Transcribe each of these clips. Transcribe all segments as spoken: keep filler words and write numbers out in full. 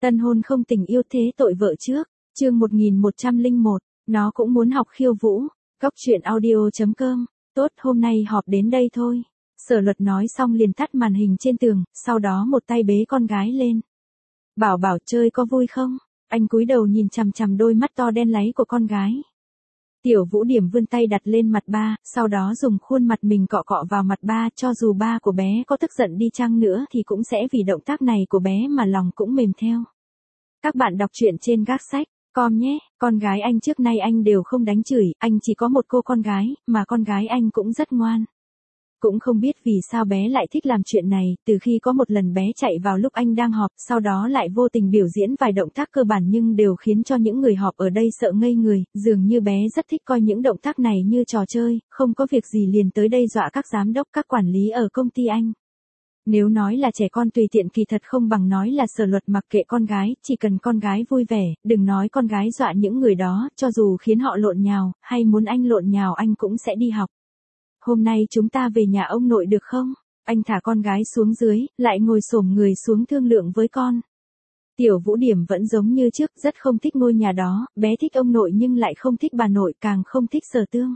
Tân hôn không tình yêu thế tội vợ trước, chương một nghìn một trăm lẻ một, nó cũng muốn học khiêu vũ. Cóc truyện audio chấm com, tốt hôm nay họp đến đây thôi. Sở Luật nói xong liền tắt màn hình trên tường, sau đó một tay bế con gái lên. Bảo bảo chơi có vui không? Anh cúi đầu nhìn chằm chằm đôi mắt to đen láy của con gái. Tiểu Vũ Điểm vươn tay đặt lên mặt ba, sau đó dùng khuôn mặt mình cọ cọ vào mặt ba, cho dù ba của bé có tức giận đi chăng nữa thì cũng sẽ vì động tác này của bé mà lòng cũng mềm theo. Các bạn đọc truyện trên gác sách com nhé, con gái anh trước nay anh đều không đánh chửi, anh chỉ có một cô con gái, mà con gái anh cũng rất ngoan. Cũng không biết vì sao bé lại thích làm chuyện này, từ khi có một lần bé chạy vào lúc anh đang họp, sau đó lại vô tình biểu diễn vài động tác cơ bản nhưng đều khiến cho những người họp ở đây sợ ngây người, dường như bé rất thích coi những động tác này như trò chơi, không có việc gì liền tới đây dọa các giám đốc các quản lý ở công ty anh. Nếu nói là trẻ con tùy tiện kỳ thật không bằng nói là Sở Luật mặc kệ con gái, chỉ cần con gái vui vẻ, đừng nói con gái dọa những người đó, cho dù khiến họ lộn nhào, hay muốn anh lộn nhào anh cũng sẽ đi học. Hôm nay chúng ta về nhà ông nội được không? Anh thả con gái xuống dưới, lại ngồi xổm người xuống thương lượng với con. Tiểu Vũ Điểm vẫn giống như trước, rất không thích ngôi nhà đó, bé thích ông nội nhưng lại không thích bà nội, càng không thích Sở Tương.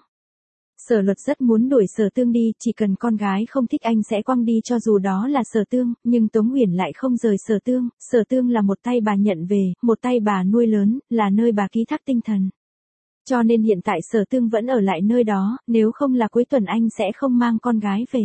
Sở Luật rất muốn đuổi Sở Tương đi, chỉ cần con gái không thích anh sẽ quăng đi cho dù đó là Sở Tương, nhưng Tống Uyển lại không rời Sở Tương, Sở Tương là một tay bà nhận về, một tay bà nuôi lớn, là nơi bà ký thác tinh thần. Cho nên hiện tại Sở Tương vẫn ở lại nơi đó, nếu không là cuối tuần anh sẽ không mang con gái về.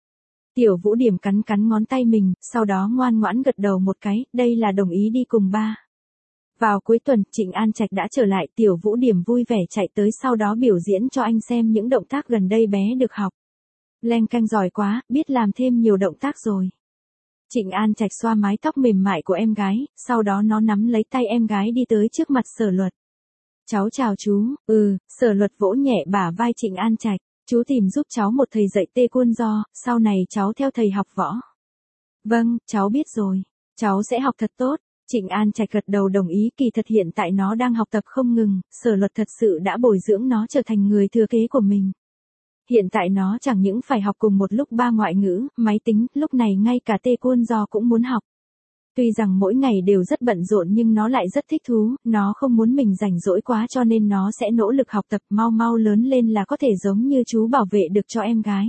Tiểu Vũ Điểm cắn cắn ngón tay mình, sau đó ngoan ngoãn gật đầu một cái, đây là đồng ý đi cùng ba. Vào cuối tuần, Trịnh An Trạch đã trở lại, Tiểu Vũ Điểm vui vẻ chạy tới sau đó biểu diễn cho anh xem những động tác gần đây bé được học. Leng canh giỏi quá, biết làm thêm nhiều động tác rồi. Trịnh An Trạch xoa mái tóc mềm mại của em gái, sau đó nó nắm lấy tay em gái đi tới trước mặt Sở Luật. Cháu chào chú, ừ, Sở Luật vỗ nhẹ bả vai Trịnh An Trạch, chú tìm giúp cháu một thầy dạy taekwondo, sau này cháu theo thầy học võ. Vâng, cháu biết rồi, cháu sẽ học thật tốt. Trịnh An Trạch gật đầu đồng ý, kỳ thật hiện tại nó đang học tập không ngừng, Sở Luật thật sự đã bồi dưỡng nó trở thành người thừa kế của mình. Hiện tại nó chẳng những phải học cùng một lúc ba ngoại ngữ, máy tính, lúc này ngay cả taekwondo cũng muốn học. Tuy rằng mỗi ngày đều rất bận rộn nhưng nó lại rất thích thú, nó không muốn mình rảnh rỗi quá cho nên nó sẽ nỗ lực học tập mau mau lớn lên là có thể giống như chú bảo vệ được cho em gái.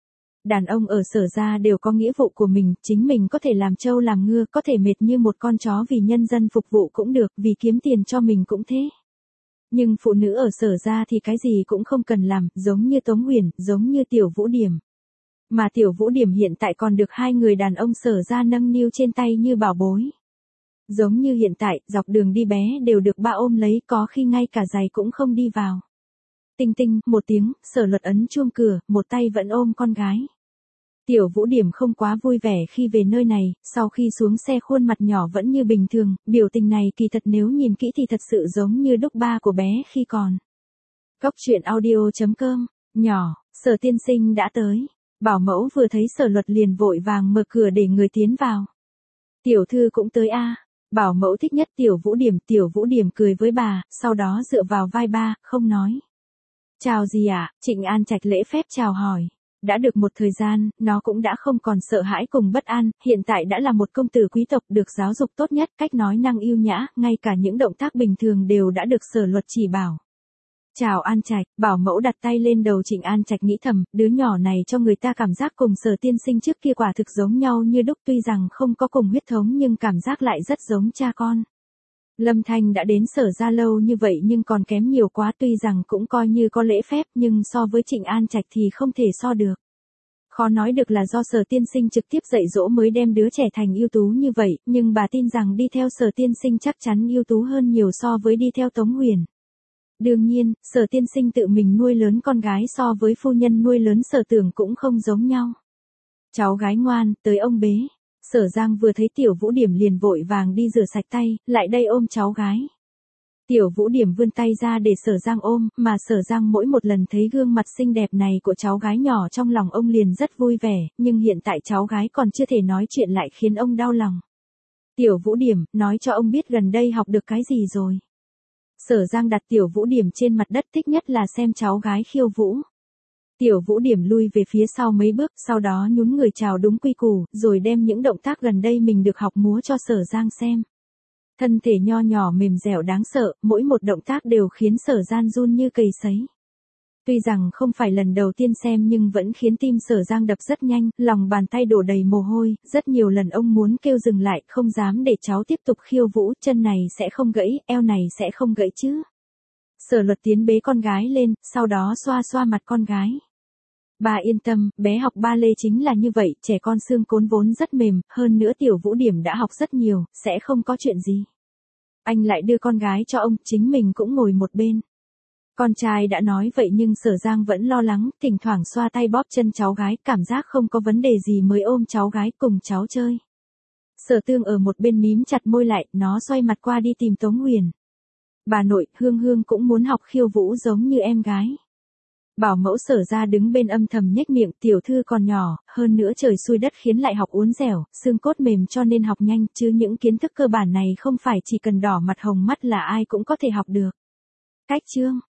Đàn ông ở Sở gia đều có nghĩa vụ của mình, chính mình có thể làm trâu làm ngựa, có thể mệt như một con chó vì nhân dân phục vụ cũng được, vì kiếm tiền cho mình cũng thế. Nhưng phụ nữ ở Sở gia thì cái gì cũng không cần làm, giống như Tống Uyển, giống như Tiểu Vũ Điểm. Mà Tiểu Vũ Điểm hiện tại còn được hai người đàn ông Sở gia nâng niu trên tay như bảo bối. Giống như hiện tại, dọc đường đi bé đều được ba ôm lấy, có khi ngay cả giày cũng không đi vào. Tinh tinh, một tiếng, Sở Luật ấn chuông cửa, một tay vẫn ôm con gái. Tiểu Vũ Điểm không quá vui vẻ khi về nơi này, sau khi xuống xe khuôn mặt nhỏ vẫn như bình thường, biểu tình này kỳ thật nếu nhìn kỹ thì thật sự giống như đúc ba của bé khi còn. Cóc truyện audio chấm com, nhỏ, Sở tiên sinh đã tới. Bảo mẫu vừa thấy Sở Luật liền vội vàng mở cửa để người tiến vào. Tiểu thư cũng tới a. À. Bảo mẫu thích nhất Tiểu Vũ Điểm, Tiểu Vũ Điểm cười với bà, sau đó dựa vào vai ba, không nói. Chào gì ạ? À? Trịnh An Trạch lễ phép chào hỏi. Đã được một thời gian, nó cũng đã không còn sợ hãi cùng bất an, hiện tại đã là một công tử quý tộc được giáo dục tốt nhất, cách nói năng yêu nhã, ngay cả những động tác bình thường đều đã được Sở Luật chỉ bảo. Chào An Trạch, bảo mẫu đặt tay lên đầu Trịnh An Trạch nghĩ thầm, đứa nhỏ này cho người ta cảm giác cùng Sở tiên sinh trước kia quả thực giống nhau như đúc, tuy rằng không có cùng huyết thống nhưng cảm giác lại rất giống cha con. Lâm Thanh đã đến Sở gia lâu như vậy nhưng còn kém nhiều quá, tuy rằng cũng coi như có lễ phép nhưng so với Trịnh An Trạch thì không thể so được. Khó nói được là do Sở tiên sinh trực tiếp dạy dỗ mới đem đứa trẻ thành ưu tú như vậy, nhưng bà tin rằng đi theo Sở tiên sinh chắc chắn ưu tú hơn nhiều so với đi theo Tống Uyển. Đương nhiên, Sở tiên sinh tự mình nuôi lớn con gái so với phu nhân nuôi lớn Sở Tưởng cũng không giống nhau. Cháu gái ngoan, tới ông bế. Sở Giang vừa thấy Tiểu Vũ Điểm liền vội vàng đi rửa sạch tay, lại đây ôm cháu gái. Tiểu Vũ Điểm vươn tay ra để Sở Giang ôm, mà Sở Giang mỗi một lần thấy gương mặt xinh đẹp này của cháu gái nhỏ trong lòng ông liền rất vui vẻ, nhưng hiện tại cháu gái còn chưa thể nói chuyện lại khiến ông đau lòng. Tiểu Vũ Điểm, nói cho ông biết gần đây học được cái gì rồi. Sở Giang đặt Tiểu Vũ Điểm trên mặt đất, thích nhất là xem cháu gái khiêu vũ. Tiểu Vũ Điểm lui về phía sau mấy bước, sau đó nhún người chào đúng quy củ, rồi đem những động tác gần đây mình được học múa cho Sở Giang xem. Thân thể nho nhỏ mềm dẻo đáng sợ, mỗi một động tác đều khiến Sở Gian run như cầy sấy. Tuy rằng không phải lần đầu tiên xem nhưng vẫn khiến tim Sở Giang đập rất nhanh, lòng bàn tay đổ đầy mồ hôi, rất nhiều lần ông muốn kêu dừng lại, không dám để cháu tiếp tục khiêu vũ, chân này sẽ không gãy, eo này sẽ không gãy chứ. Sở Luật tiến bế con gái lên, sau đó xoa xoa mặt con gái. Bà yên tâm, bé học ba lê chính là như vậy, trẻ con xương cốn vốn rất mềm, hơn nữa tiểu vũ điểm đã học rất nhiều, sẽ không có chuyện gì. Anh lại đưa con gái cho ông, chính mình cũng ngồi một bên. Con trai đã nói vậy nhưng Sở Giang vẫn lo lắng, thỉnh thoảng xoa tay bóp chân cháu gái, cảm giác không có vấn đề gì mới ôm cháu gái cùng cháu chơi. Sở Tương ở một bên mím chặt môi lại, nó xoay mặt qua đi tìm Tống Huyền. Bà nội, Hương Hương cũng muốn học khiêu vũ giống như em gái. Bảo mẫu Sở ra đứng bên âm thầm nhếch miệng, tiểu thư còn nhỏ, hơn nữa trời xui đất khiến lại học uốn dẻo, xương cốt mềm cho nên học nhanh, chứ những kiến thức cơ bản này không phải chỉ cần đỏ mặt hồng mắt là ai cũng có thể học được. Cách chương